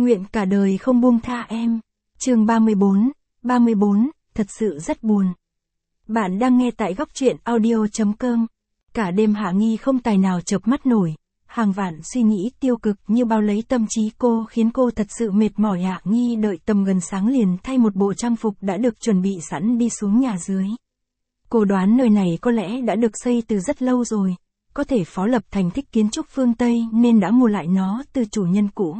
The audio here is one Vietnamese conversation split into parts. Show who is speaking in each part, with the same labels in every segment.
Speaker 1: Nguyện cả đời không buông tha em. Chương 34, thật sự rất buồn. Bạn đang nghe tại góc truyện audio.com. Cả đêm Hạ Nghi không tài nào chợp mắt nổi. Hàng vạn suy nghĩ tiêu cực như bao lấy tâm trí cô khiến cô thật sự mệt mỏi. Hạ Nghi đợi tầm gần sáng liền thay một bộ trang phục đã được chuẩn bị sẵn đi xuống nhà dưới. Cô đoán nơi này có lẽ đã được xây từ rất lâu rồi. Có thể Phó Lập Thành thích kiến trúc phương Tây nên đã mua lại nó từ chủ nhân cũ.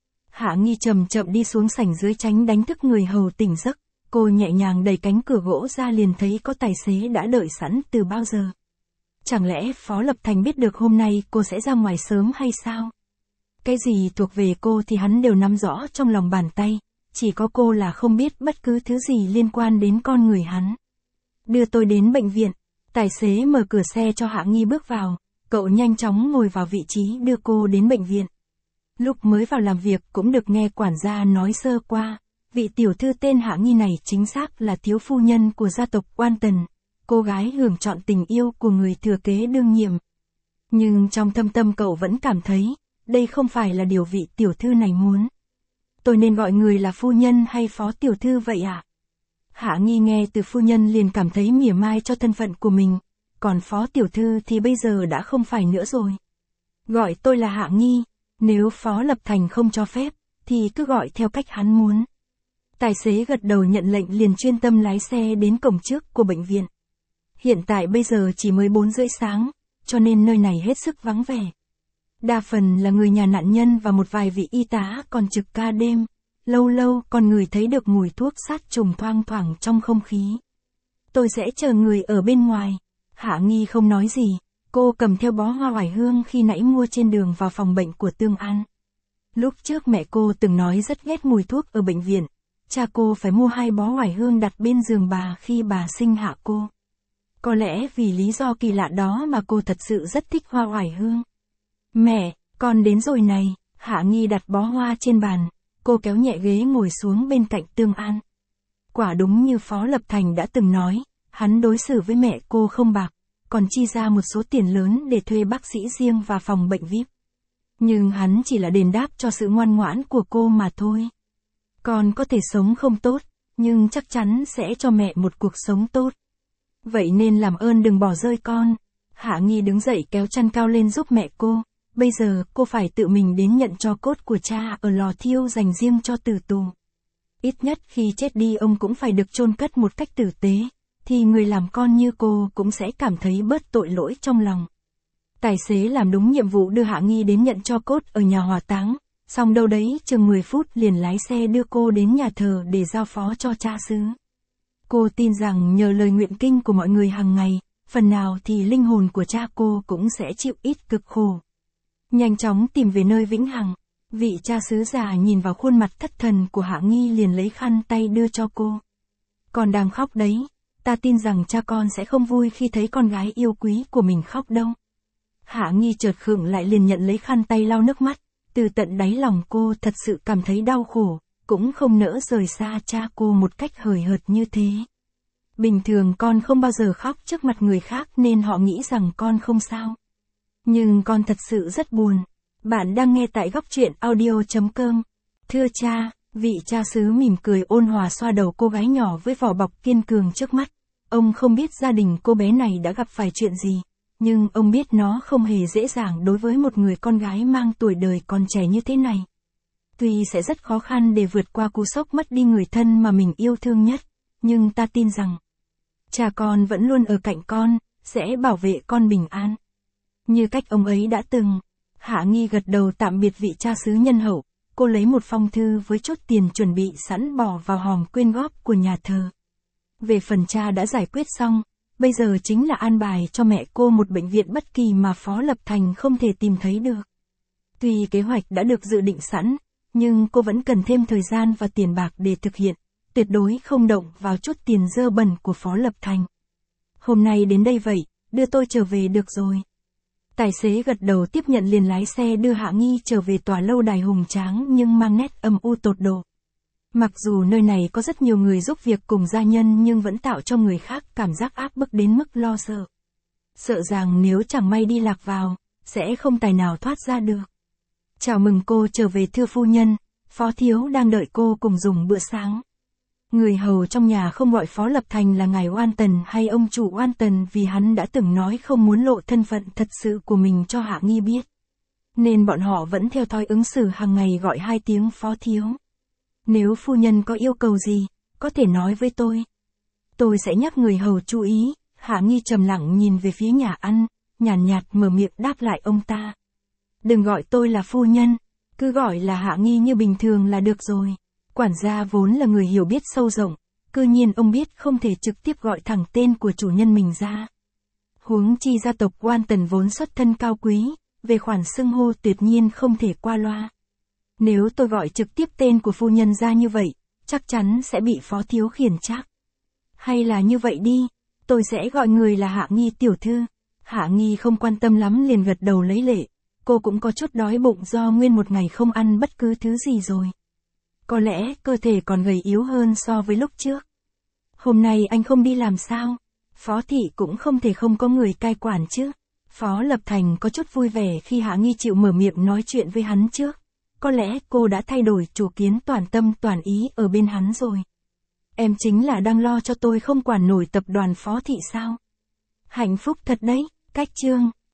Speaker 1: Hạ Nghi chậm chậm đi xuống sảnh dưới tránh đánh thức người hầu tỉnh giấc. Cô nhẹ nhàng đẩy cánh cửa gỗ ra liền thấy có tài xế đã đợi sẵn từ bao giờ. Chẳng lẽ Phó Lập Thành biết được hôm nay cô sẽ ra ngoài sớm hay sao? Cái gì thuộc về cô thì hắn đều nắm rõ trong lòng bàn tay. Chỉ có cô là không biết bất cứ thứ gì liên quan đến con người hắn. Đưa tôi đến bệnh viện. Tài xế mở cửa xe cho Hạ Nghi bước vào. Cậu nhanh chóng ngồi vào vị trí đưa cô đến bệnh viện. Lúc mới vào làm việc cũng được nghe quản gia nói sơ qua. Vị tiểu thư tên Hạ Nghi này chính xác là thiếu phu nhân của gia tộc Oan Tần. Cô gái hưởng chọn tình yêu của người thừa kế đương nhiệm. Nhưng trong thâm tâm cậu vẫn cảm thấy, đây không phải là điều vị tiểu thư này muốn. Tôi nên gọi người là phu nhân hay phó tiểu thư vậy ạ? Hạ Nghi nghe từ phu nhân liền cảm thấy mỉa mai cho thân phận của mình. Còn phó tiểu thư thì bây giờ đã không phải nữa rồi. Gọi tôi là Hạ Nghi, nếu Phó Lập Thành không cho phép, thì cứ gọi theo cách hắn muốn. Tài xế gật đầu nhận lệnh liền chuyên tâm lái xe đến cổng trước của bệnh viện. Hiện tại bây giờ chỉ mới 4 rưỡi sáng, cho nên nơi này hết sức vắng vẻ. Đa phần là người nhà nạn nhân và một vài vị y tá còn trực ca đêm, lâu lâu còn ngửi thấy được mùi thuốc sát trùng thoang thoảng trong không khí. Tôi sẽ chờ người ở bên ngoài. Hạ Nghi không nói gì, cô cầm theo bó hoa oải hương khi nãy mua trên đường vào phòng bệnh của Tương An. Lúc trước mẹ cô từng nói rất ghét mùi thuốc ở bệnh viện, cha cô phải mua 2 bó oải hương đặt bên giường bà khi bà sinh hạ cô. Có lẽ vì lý do kỳ lạ đó mà cô thật sự rất thích hoa oải hương. Mẹ, con đến rồi này. Hạ Nghi đặt bó hoa trên bàn, cô kéo nhẹ ghế ngồi xuống bên cạnh Tương An. Quả đúng như Phó Lập Thành đã từng nói, hắn đối xử với mẹ cô không bạc, còn chi ra một số tiền lớn để thuê bác sĩ riêng và phòng bệnh VIP. Nhưng hắn chỉ là đền đáp cho sự ngoan ngoãn của cô mà thôi. Con có thể sống không tốt, nhưng chắc chắn sẽ cho mẹ một cuộc sống tốt. Vậy nên làm ơn đừng bỏ rơi con. Hạ Nghi đứng dậy kéo chăn cao lên giúp mẹ cô. Bây giờ cô phải tự mình đến nhận tro cốt của cha ở lò thiêu dành riêng cho tử tù. Ít nhất khi chết đi ông cũng phải được chôn cất một cách tử tế, thì người làm con như cô cũng sẽ cảm thấy bớt tội lỗi trong lòng. Tài xế làm đúng nhiệm vụ đưa Hạ Nghi đến nhận tro cốt ở nhà hỏa táng, xong đâu đấy chừng 10 phút liền lái xe đưa cô đến nhà thờ để giao phó cho cha xứ. Cô tin rằng nhờ lời nguyện kinh của mọi người hàng ngày, phần nào thì linh hồn của cha cô cũng sẽ chịu ít cực khổ. Nhanh chóng tìm về nơi vĩnh hằng, vị cha xứ già nhìn vào khuôn mặt thất thần của Hạ Nghi liền lấy khăn tay đưa cho cô. Con đang khóc đấy, ta tin rằng cha con sẽ không vui khi thấy con gái yêu quý của mình khóc đâu. Hạ Nghi chợt khựng lại liền nhận lấy khăn tay lau nước mắt, từ tận đáy lòng cô thật sự cảm thấy đau khổ, cũng không nỡ rời xa cha cô một cách hời hợt như thế. Bình thường con không bao giờ khóc trước mặt người khác nên họ nghĩ rằng con không sao. Nhưng con thật sự rất buồn. Bạn đang nghe tại góc truyện audio.com. Thưa cha, vị cha xứ mỉm cười ôn hòa xoa đầu cô gái nhỏ với vỏ bọc kiên cường trước mắt. Ông không biết gia đình cô bé này đã gặp phải chuyện gì, nhưng ông biết nó không hề dễ dàng đối với một người con gái mang tuổi đời còn trẻ như thế này. Tuy sẽ rất khó khăn để vượt qua cú sốc mất đi người thân mà mình yêu thương nhất, nhưng ta tin rằng cha con vẫn luôn ở cạnh con, sẽ bảo vệ con bình an. Như cách ông ấy đã từng. Hạ Nghi gật đầu tạm biệt vị cha xứ nhân hậu, cô lấy một phong thư với chốt tiền chuẩn bị sẵn bỏ vào hòm quyên góp của nhà thờ. Về phần cha đã giải quyết xong, bây giờ chính là an bài cho mẹ cô một bệnh viện bất kỳ mà Phó Lập Thành không thể tìm thấy được. Tuy kế hoạch đã được dự định sẵn, nhưng cô vẫn cần thêm thời gian và tiền bạc để thực hiện, tuyệt đối không động vào chút tiền dơ bẩn của Phó Lập Thành. Hôm nay đến đây vậy, đưa tôi trở về được rồi. Tài xế gật đầu tiếp nhận liền lái xe đưa Hạ Nghi trở về tòa lâu đài hùng tráng nhưng mang nét âm u tột độ. Mặc dù nơi này có rất nhiều người giúp việc cùng gia nhân nhưng vẫn tạo cho người khác cảm giác áp bức đến mức lo sợ. Sợ rằng nếu chẳng may đi lạc vào, sẽ không tài nào thoát ra được. Chào mừng cô trở về thưa phu nhân, Phó Thiếu đang đợi cô cùng dùng bữa sáng. Người hầu trong nhà không gọi Phó Lập Thành là ngài Oan Tần hay ông chủ Oan Tần vì hắn đã từng nói không muốn lộ thân phận thật sự của mình cho Hạ Nghi biết. Nên bọn họ vẫn theo thói ứng xử hàng ngày gọi 2 tiếng Phó Thiếu. Nếu phu nhân có yêu cầu gì, có thể nói với tôi. Tôi sẽ nhắc người hầu chú ý. Hạ Nghi trầm lặng nhìn về phía nhà ăn, nhàn nhạt mở miệng đáp lại ông ta. Đừng gọi tôi là phu nhân, cứ gọi là Hạ Nghi như bình thường là được rồi. Quản gia vốn là người hiểu biết sâu rộng, cư nhiên ông biết không thể trực tiếp gọi thẳng tên của chủ nhân mình ra. Huống chi gia tộc Oan Tần vốn xuất thân cao quý, về khoản xưng hô tuyệt nhiên không thể qua loa. Nếu tôi gọi trực tiếp tên của phu nhân ra như vậy, chắc chắn sẽ bị Phó Thiếu khiển trách. Hay là như vậy đi, tôi sẽ gọi người là Hạ Nghi tiểu thư. Hạ Nghi không quan tâm lắm liền gật đầu lấy lệ. Cô cũng có chút đói bụng do nguyên một ngày không ăn bất cứ thứ gì rồi. Có lẽ cơ thể còn gầy yếu hơn so với lúc trước. Hôm nay anh không đi làm sao? Phó thị cũng không thể không có người cai quản chứ. Phó Lập Thành có chút vui vẻ khi Hạ Nghi chịu mở miệng nói chuyện với hắn trước. Có lẽ cô đã thay đổi chủ kiến toàn tâm toàn ý ở bên hắn rồi. Em chính là đang lo cho tôi không quản nổi tập đoàn Phó thị sao? Hạnh phúc thật đấy, cách chương.